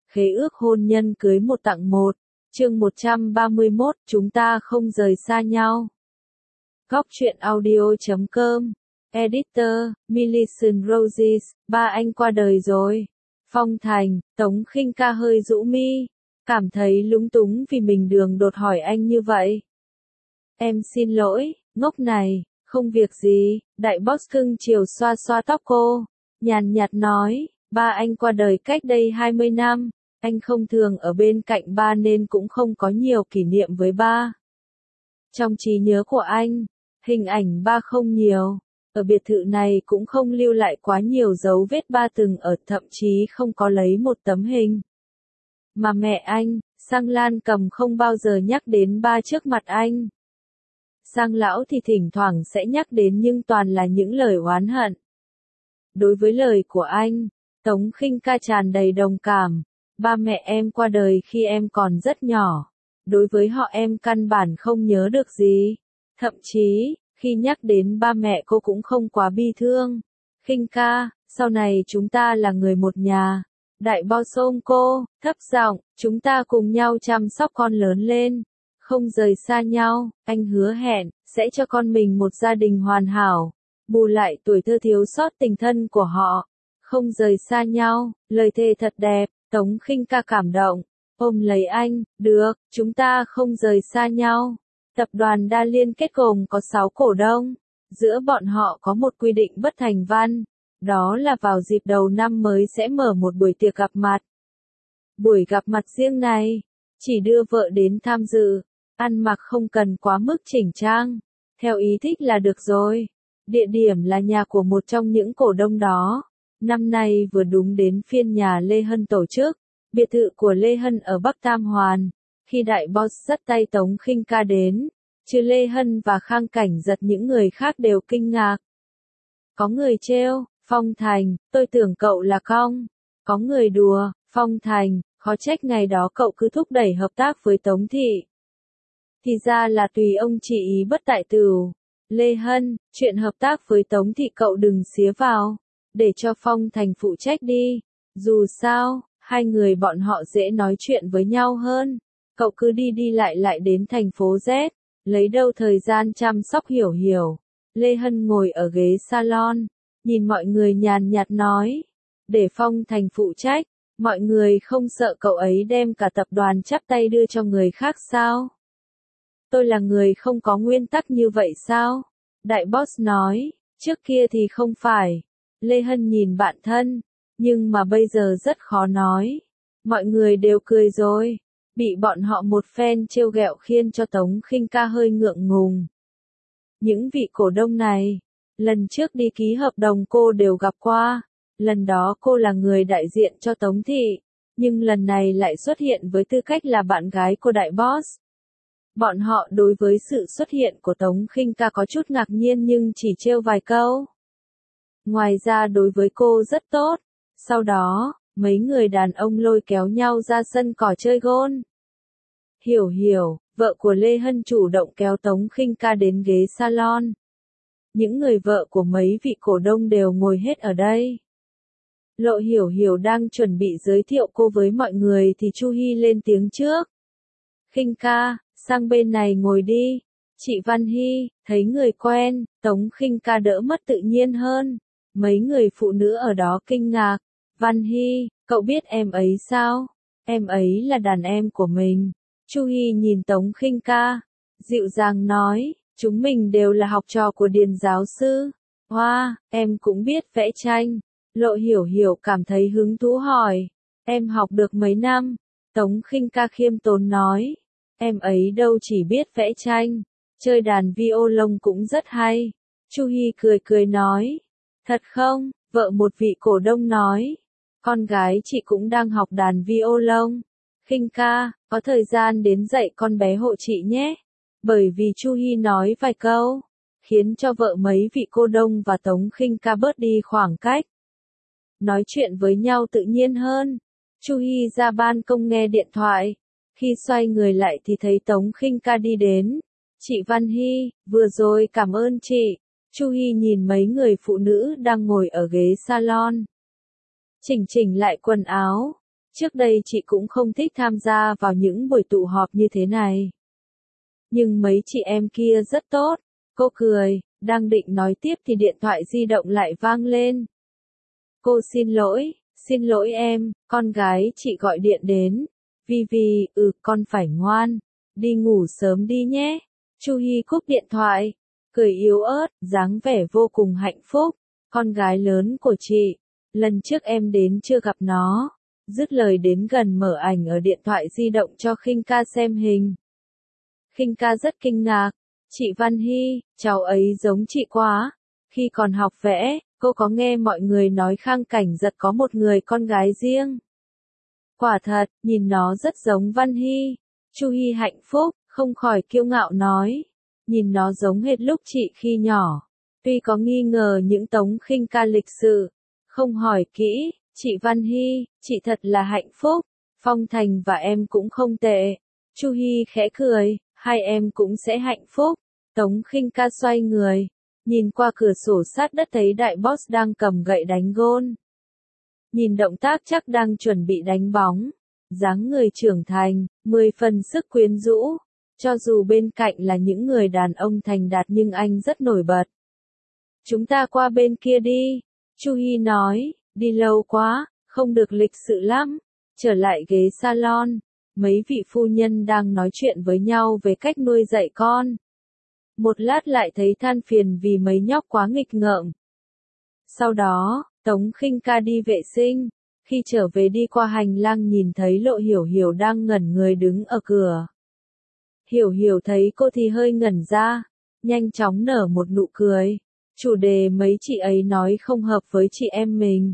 Khế ước hôn nhân cưới một tặng một. Chương 131, chúng ta không rời xa nhau. Góc truyện audio.com. Editor, Millicent Roses. Ba anh qua đời rồi. Phong Thành, Tống Khinh Ca hơi rũ mi, cảm thấy lúng túng vì mình đường đột hỏi anh như vậy. Em xin lỗi, ngốc này, không việc gì. Đại boss cưng chiều xoa xoa tóc cô, nhàn nhạt nói, ba anh qua đời cách đây 20 năm. Anh không thường ở bên cạnh ba nên cũng không có nhiều kỷ niệm với ba. Trong trí nhớ của anh, hình ảnh ba không nhiều. Ở biệt thự này cũng không lưu lại quá nhiều dấu vết ba từng ở, thậm chí không có lấy một tấm hình. Mà mẹ anh, Sang Lan Cầm không bao giờ nhắc đến ba trước mặt anh. Sang lão thì thỉnh thoảng sẽ nhắc đến nhưng toàn là những lời oán hận. Đối với lời của anh, Tống Khinh Ca tràn đầy đồng cảm. Ba mẹ em qua đời khi em còn rất nhỏ. Đối với họ em căn bản không nhớ được gì. Thậm chí, khi nhắc đến ba mẹ cô cũng không quá bi thương. Khinh Ca, sau này chúng ta là người một nhà. Đại boss ôm cô, thấp giọng, chúng ta cùng nhau chăm sóc con lớn lên. Không rời xa nhau, anh hứa hẹn, sẽ cho con mình một gia đình hoàn hảo. Bù lại tuổi thơ thiếu sót tình thân của họ. Không rời xa nhau, lời thề thật đẹp. Tống Khinh Ca cảm động, ôm lấy anh, được, chúng ta không rời xa nhau. Tập đoàn Đa Liên kết gồm có 6 cổ đông, giữa bọn họ có một quy định bất thành văn, đó là vào dịp đầu năm mới sẽ mở một buổi tiệc gặp mặt. Buổi gặp mặt riêng này, chỉ đưa vợ đến tham dự, ăn mặc không cần quá mức chỉnh trang, theo ý thích là được rồi. Địa điểm là nhà của một trong những cổ đông đó. Năm nay vừa đúng đến phiên nhà Lê Hân tổ chức, biệt thự của Lê Hân ở Bắc Tam Hoàn. Khi đại boss dắt tay Tống Khinh Ca đến, trừ Lê Hân và Khang Cảnh Giật những người khác đều kinh ngạc. Có người trêu, Phong Thành, tôi tưởng cậu là cong. Có người đùa, Phong Thành, khó trách ngày đó cậu cứ thúc đẩy hợp tác với Tống Thị. Thì ra là tùy ông chỉ ý bất tại tửu. Lê Hân, chuyện hợp tác với Tống Thị cậu đừng xía vào. Để cho Phong Thành phụ trách đi. Dù sao, hai người bọn họ dễ nói chuyện với nhau hơn. Cậu cứ đi đi lại đến thành phố Z, lấy đâu thời gian chăm sóc Hiểu Hiểu. Lê Hân ngồi ở ghế salon, nhìn mọi người nhàn nhạt nói. Để Phong Thành phụ trách, mọi người không sợ cậu ấy đem cả tập đoàn chắp tay đưa cho người khác sao? Tôi là người không có nguyên tắc như vậy sao? Đại boss nói, trước kia thì không phải. Lê Hân nhìn bạn thân, nhưng mà bây giờ rất khó nói. Mọi người đều cười rồi, bị bọn họ một phen trêu ghẹo khiến cho Tống Khinh Ca hơi ngượng ngùng. Những vị cổ đông này, lần trước đi ký hợp đồng cô đều gặp qua, lần đó cô là người đại diện cho Tống Thị, nhưng lần này lại xuất hiện với tư cách là bạn gái của đại boss. Bọn họ đối với sự xuất hiện của Tống Khinh Ca có chút ngạc nhiên nhưng chỉ trêu vài câu. Ngoài ra đối với cô rất tốt. Sau đó, mấy người đàn ông lôi kéo nhau ra sân cỏ chơi gôn. Hiểu Hiểu, vợ của Lê Hân chủ động kéo Tống Khinh Ca đến ghế salon. Những người vợ của mấy vị cổ đông đều ngồi hết ở đây. Lộ Hiểu Hiểu đang chuẩn bị giới thiệu cô với mọi người thì Chu Hy lên tiếng trước. Khinh Ca, sang bên này ngồi đi. Chị Văn Hy, thấy người quen, Tống Khinh Ca đỡ mất tự nhiên hơn. Mấy người phụ nữ ở đó kinh ngạc. Văn Hy, cậu biết em ấy sao? Em ấy là đàn em của mình. Chu Hy nhìn Tống Khinh Ca, dịu dàng nói, chúng mình đều là học trò của Điền giáo sư. Hoa, em cũng biết vẽ tranh. Lộ Hiểu Hiểu cảm thấy hứng thú hỏi, em học được mấy năm? Tống Khinh Ca khiêm tốn nói, em ấy đâu chỉ biết vẽ tranh, chơi đàn violon cũng rất hay. Chu Hy cười cười nói, thật không? Vợ một vị cổ đông nói, con gái chị cũng đang học đàn violon. Khinh Ca, có thời gian đến dạy con bé hộ chị nhé. Bởi vì Chu Hy nói vài câu, khiến cho vợ mấy vị cô đông và Tống Khinh Ca bớt đi khoảng cách. Nói chuyện với nhau tự nhiên hơn. Chu Hy ra ban công nghe điện thoại. Khi xoay người lại thì thấy Tống Khinh Ca đi đến. Chị Văn Hy, vừa rồi cảm ơn chị. Chu Hy nhìn mấy người phụ nữ đang ngồi ở ghế salon. Chỉnh lại quần áo. Trước đây chị cũng không thích tham gia vào những buổi tụ họp như thế này. Nhưng mấy chị em kia rất tốt. Cô cười, đang định nói tiếp thì điện thoại di động lại vang lên. Cô xin lỗi em, con gái chị gọi điện đến. Vivi, con phải ngoan, đi ngủ sớm đi nhé. Chu Hi cúp điện thoại, cười yếu ớt, dáng vẻ vô cùng hạnh phúc. Con gái lớn của chị, lần trước em đến chưa gặp nó. Dứt lời đến gần mở ảnh ở điện thoại di động cho Khinh Ca xem hình. Khinh Ca rất kinh ngạc. Chị Văn Hy, cháu ấy giống chị quá. Khi còn học vẽ, cô có nghe mọi người nói Khang Cảnh Giật có một người con gái riêng. Quả thật, nhìn nó rất giống Văn Hy. Chu Hi hạnh phúc, không khỏi kiêu ngạo nói. Nhìn nó giống hệt lúc chị khi nhỏ. Tuy có nghi ngờ những Tống Khinh Ca lịch sự, không hỏi kỹ, chị Văn Hy, chị thật là hạnh phúc. Phong Thành và em cũng không tệ. Chu Hi khẽ cười, hai em cũng sẽ hạnh phúc. Tống Khinh Ca xoay người, nhìn qua cửa sổ sát đất thấy đại boss đang cầm gậy đánh gôn. Nhìn động tác chắc đang chuẩn bị đánh bóng. Dáng người trưởng thành, 10 phần sức quyến rũ. Cho dù bên cạnh là những người đàn ông thành đạt nhưng anh rất nổi bật. Chúng ta qua bên kia đi. Chu Hi nói, đi lâu quá, không được lịch sự lắm. Trở lại ghế salon, mấy vị phu nhân đang nói chuyện với nhau về cách nuôi dạy con. Một lát lại thấy than phiền vì mấy nhóc quá nghịch ngợm. Sau đó, Tống Khinh Ca đi vệ sinh. Khi trở về đi qua hành lang nhìn thấy Lộ Hiểu Hiểu đang ngẩn người đứng ở cửa. Hiểu Hiểu thấy cô thì hơi ngẩn ra, nhanh chóng nở một nụ cười. Chủ đề mấy chị ấy nói không hợp với chị em mình.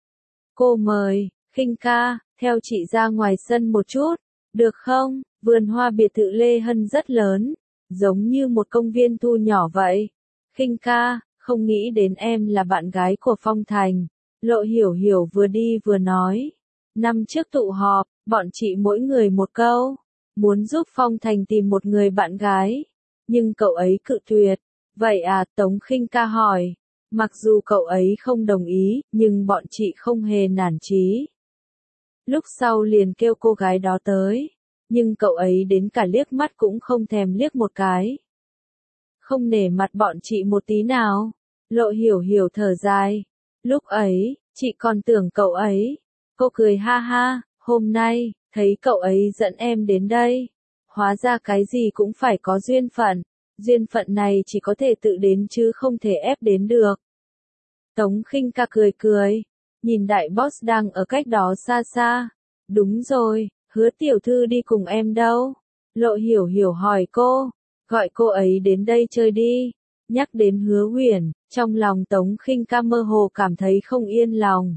Cô mời, Khinh Ca, theo chị ra ngoài sân một chút, được không? Vườn hoa biệt thự Lê Hân rất lớn, giống như một công viên thu nhỏ vậy. Khinh Ca, không nghĩ đến em là bạn gái của Phong Thành. Lộ Hiểu Hiểu vừa đi vừa nói. Năm trước tụ họp, bọn chị mỗi người một câu. Muốn giúp Phong Thành tìm một người bạn gái. Nhưng cậu ấy cự tuyệt. Vậy à, Tống Khinh Ca hỏi. Mặc dù cậu ấy không đồng ý, nhưng bọn chị không hề nản chí. Lúc sau liền kêu cô gái đó tới. Nhưng cậu ấy đến cả liếc mắt cũng không thèm liếc một cái. Không nể mặt bọn chị một tí nào. Lộ Hiểu Hiểu thở dài. Lúc ấy, chị còn tưởng cậu ấy. Cô cười ha ha, hôm nay, thấy cậu ấy dẫn em đến đây. Hóa ra cái gì cũng phải có duyên phận. Duyên phận này chỉ có thể tự đến chứ không thể ép đến được. Tống Khinh Ca cười cười. Nhìn đại boss đang ở cách đó xa xa. Đúng rồi, Hứa tiểu thư đi cùng em đâu? Lộ Hiểu Hiểu hỏi cô. Gọi cô ấy đến đây chơi đi. Nhắc đến Hứa Huyền, trong lòng Tống Khinh Ca mơ hồ cảm thấy không yên lòng.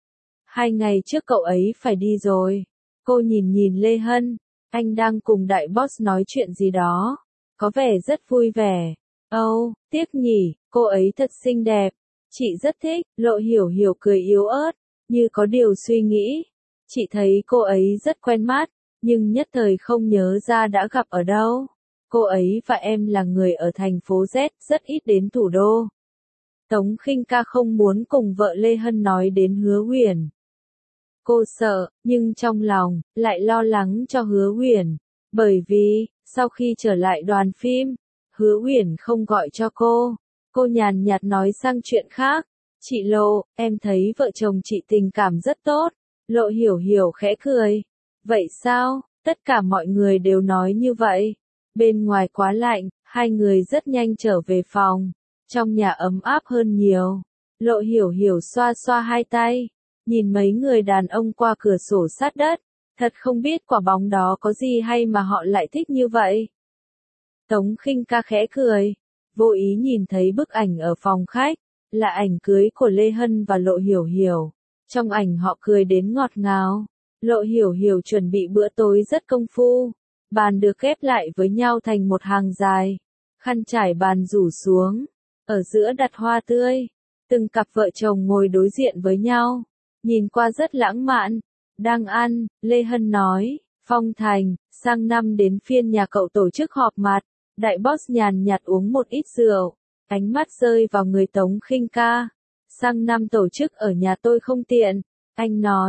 2 ngày trước cậu ấy phải đi rồi. Cô nhìn Lê Hân, anh đang cùng đại boss nói chuyện gì đó. Có vẻ rất vui vẻ. Tiếc nhỉ, cô ấy thật xinh đẹp. Chị rất thích, Lộ Hiểu Hiểu cười yếu ớt, như có điều suy nghĩ. Chị thấy cô ấy rất quen mắt, nhưng nhất thời không nhớ ra đã gặp ở đâu. Cô ấy và em là người ở thành phố Z, rất ít đến thủ đô. Tống Khinh Ca không muốn cùng vợ Lê Hân nói đến Hứa Huyền. Cô sợ, nhưng trong lòng, lại lo lắng cho Hứa Huyền. Bởi vì, sau khi trở lại đoàn phim, Hứa Huyền không gọi cho cô. Cô nhàn nhạt nói sang chuyện khác. Chị Lộ, em thấy vợ chồng chị tình cảm rất tốt. Lộ Hiểu Hiểu khẽ cười. Vậy sao? Tất cả mọi người đều nói như vậy. Bên ngoài quá lạnh, hai người rất nhanh trở về phòng. Trong nhà ấm áp hơn nhiều. Lộ Hiểu Hiểu xoa xoa hai tay. Nhìn mấy người đàn ông qua cửa sổ sát đất. Thật không biết quả bóng đó có gì hay mà họ lại thích như vậy. Tống Khinh Ca khẽ cười. Vô ý nhìn thấy bức ảnh ở phòng khách. Là ảnh cưới của Lê Hân và Lộ Hiểu Hiểu. Trong ảnh họ cười đến ngọt ngào. Lộ Hiểu Hiểu chuẩn bị bữa tối rất công phu. Bàn được ghép lại với nhau thành một hàng dài. Khăn trải bàn rủ xuống. Ở giữa đặt hoa tươi. Từng cặp vợ chồng ngồi đối diện với nhau. Nhìn qua rất lãng mạn. Đang ăn, Lê Hân nói. Phong Thành, sang năm đến phiên nhà cậu tổ chức họp mặt. Đại boss nhàn nhạt uống một ít rượu. Ánh mắt rơi vào người Tống Khinh Ca. Sang năm tổ chức ở nhà tôi không tiện. Anh nói,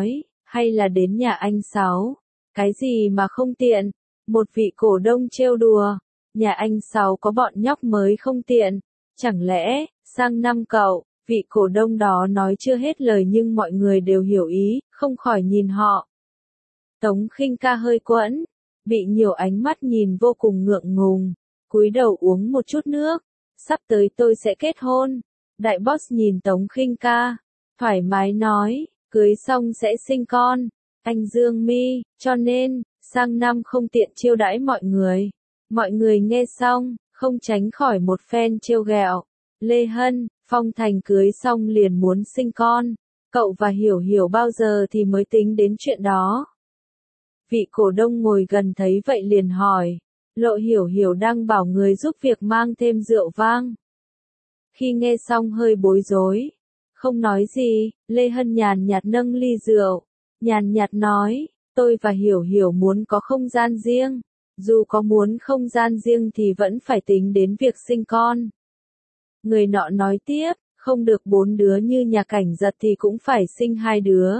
Hay là đến nhà anh Sáu? Cái gì mà không tiện? Một vị cổ đông trêu đùa. Nhà anh Sáu có bọn nhóc mới không tiện. Chẳng lẽ, sang năm cậu, vị cổ đông đó nói chưa hết lời nhưng mọi người đều hiểu ý, không khỏi nhìn họ. Tống Khinh Ca hơi quẫn, bị nhiều ánh mắt nhìn vô cùng ngượng ngùng, cúi đầu uống một chút nước. Sắp tới tôi sẽ kết hôn. Đại boss nhìn Tống Khinh Ca, thoải mái nói, cưới xong sẽ sinh con. Anh Dương Mi, cho nên, sang năm không tiện chiêu đãi mọi người. Mọi người nghe xong, không tránh khỏi một phen trêu ghẹo. Lê Hân, Phong Thành cưới xong liền muốn sinh con. Cậu và Hiểu Hiểu bao giờ thì mới tính đến chuyện đó? Vị cổ đông ngồi gần thấy vậy liền hỏi. Lộ Hiểu Hiểu đang bảo người giúp việc mang thêm rượu vang. Khi nghe xong hơi bối rối. Không nói gì, Lê Hân nhàn nhạt nâng ly rượu. Nhàn nhạt nói, tôi và Hiểu Hiểu muốn có không gian riêng. Dù có muốn không gian riêng thì vẫn phải tính đến việc sinh con. Người nọ nói tiếp, không được 4 đứa như nhà Cảnh Giật thì cũng phải sinh 2 đứa.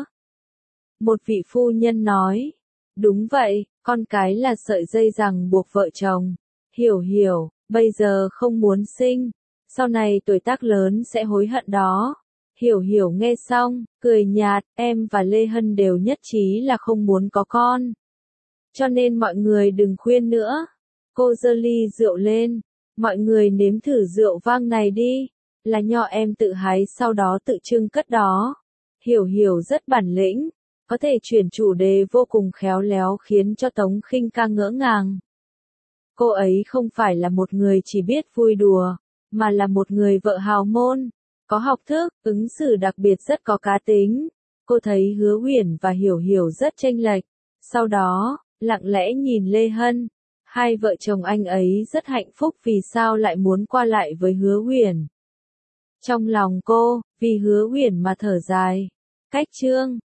Một vị phu nhân nói, đúng vậy, con cái là sợi dây ràng buộc vợ chồng. Hiểu Hiểu, bây giờ không muốn sinh, sau này tuổi tác lớn sẽ hối hận đó. Hiểu Hiểu nghe xong, cười nhạt, em và Lê Hân đều nhất trí là không muốn có con. Cho nên mọi người đừng khuyên nữa. Cô giơ ly rượu lên, mọi người nếm thử rượu vang này đi, là nho em tự hái sau đó tự trưng cất đó. Hiểu Hiểu rất bản lĩnh, có thể chuyển chủ đề vô cùng khéo léo khiến cho Tống Khinh Ca ngỡ ngàng. Cô ấy không phải là một người chỉ biết vui đùa, mà là một người vợ hào môn, có học thức, ứng xử đặc biệt rất có cá tính. Cô thấy Hứa Huyền và Hiểu Hiểu rất chênh lệch, sau đó, lặng lẽ nhìn Lê Hân. Hai vợ chồng anh ấy rất hạnh phúc vì sao lại muốn qua lại với Hứa Huyền. Trong lòng cô, vì Hứa Huyền mà thở dài. Cách chương